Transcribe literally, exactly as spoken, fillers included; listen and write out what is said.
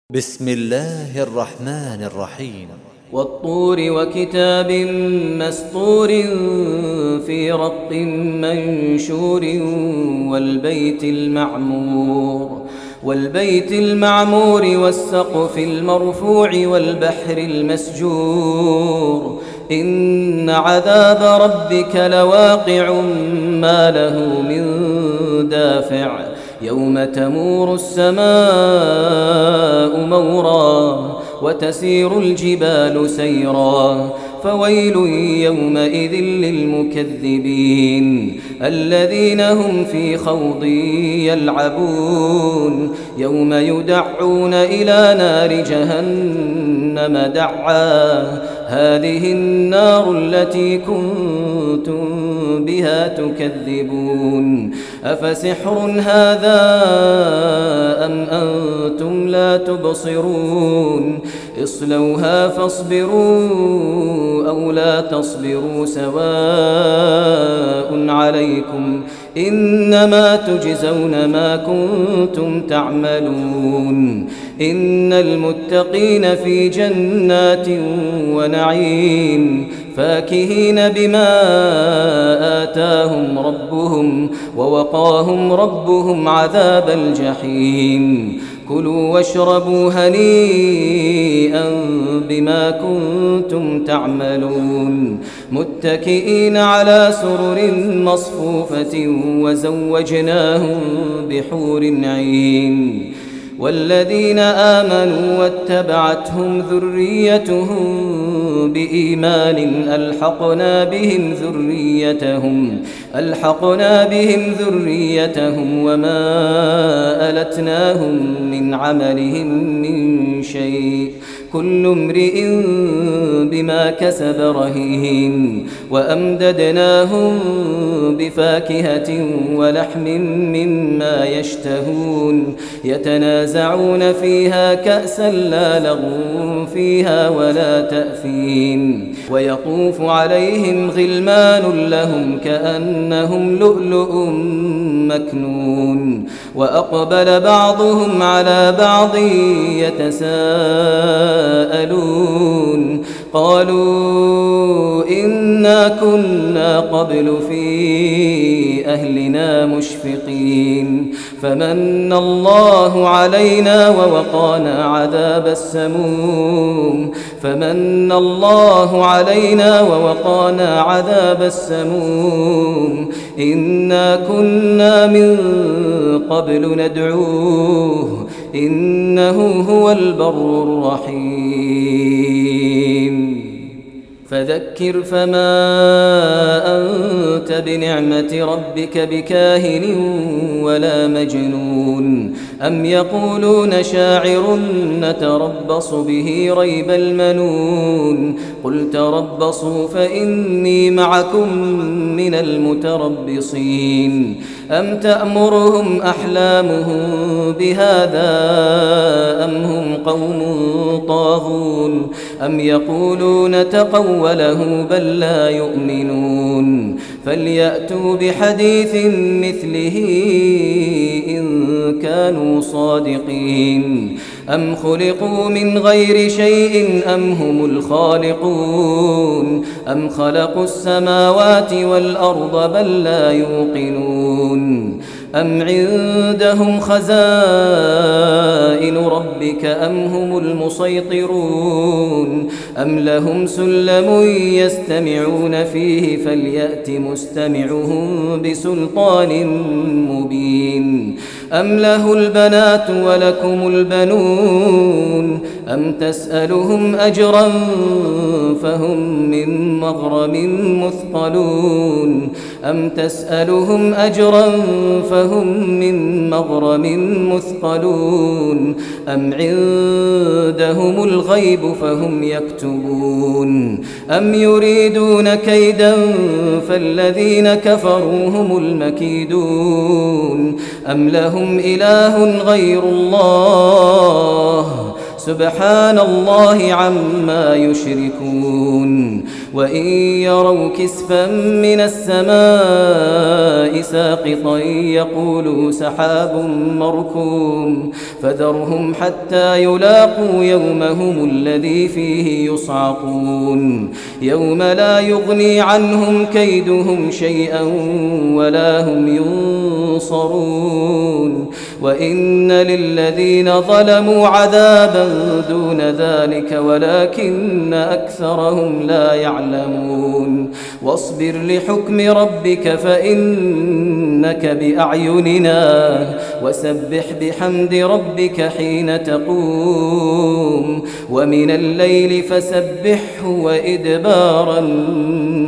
بسم الله الرحمن الرحيم والطور وكتاب مسطور في رق منشور والبيت المعمور والبيت المعمور والسقف المرفوع والبحر المسجور إن عذاب ربك لواقع ما له من دافع يوم تمور السماء مورا وتسير الجبال سيرا فويل يومئذ للمكذبين الذين هم في خوض يلعبون يوم يدعون إلى نار جهنم دعا هذه النار التي كنتم بها تكذبون أفسحر هذا أم أنتم لا تبصرون اصلوها فاصبروا أو لا تصبروا سواء عليكم إنما تجزون ما كنتم تعملون إن المتقين في جنات ونعيم فاكهين بما آتاهم ربهم ووقاهم ربهم عذاب الجحيم كلوا واشربوا هنيئا بما كنتم تعملون متكئين على سرر مصفوفة وزوجناهم بحور عين والذين آمنوا واتبعتهم ذريتهم بإيمان ألحقنا بهم ذريتهم ألحقنا بهم ذريتهم وما ألتناهم من عملهم من شيء كل امرئ بما كسب رهين وأمددناهم بفاكهة ولحم مما يشتهون يتنازعون فيها كأسا لا لغو فيها ولا تأثيم ويطوف عليهم غلمان لهم كأنهم لؤلؤ مكنون وأقبل بعضهم على بعض يتساءلون قالوا إنا كنا قبل في أهلنا مشفقين فمن الله علينا ووقانا عذاب السموم فمن الله علينا ووقانا عذاب السموم إنا كنا من قبل ندعوه إنه هو البر الرحيم فذكر فما أنت بنعمة ربك بكاهن ولا مجنون أم يقولون شاعر نتربص به ريب المنون قل تربصوا فإني معكم من المتربصين أم تأمرهم أحلامهم بهذا أم هم قوم طاغون أم يقولون تقوله بل لا يؤمنون فليأتوا بحديث مثله إن كانوا صادقين أم خلقوا من غير شيء أم هم الخالقون أم خلقوا السماوات والأرض بل لا يوقنون أم عندهم خزائن ربك أم هم المسيطرون أم لهم سلم يستمعون فيه فليأت مستمعهم بسلطان مبين أم له البنات ولكم البنون أم تسألهم أجرا فهم من مغرم مثقلون أم تسألهم أجرا فهم من مغرم مثقلون أم عندهم الغيب فهم يكتبون أم يريدون كيدا فالذين كفروا هم المكيدون أم لهم إله غير الله سبحان الله عما يشركون وإن يروا كسفا من السماء ساقطا يقولوا سحاب مركوم فذرهم حتى يلاقوا يومهم الذي فيه يصعقون يوم لا يغني عنهم كيدهم شيئا ولا هم ينصرون وإن للذين ظلموا عذابا دون ذلك ولكن أكثرهم لا يعلمون واصبر لحكم ربك فإنك بأعيننا وسبح بحمد ربك حين تقوم ومن الليل فسبحه وإدبار النجوم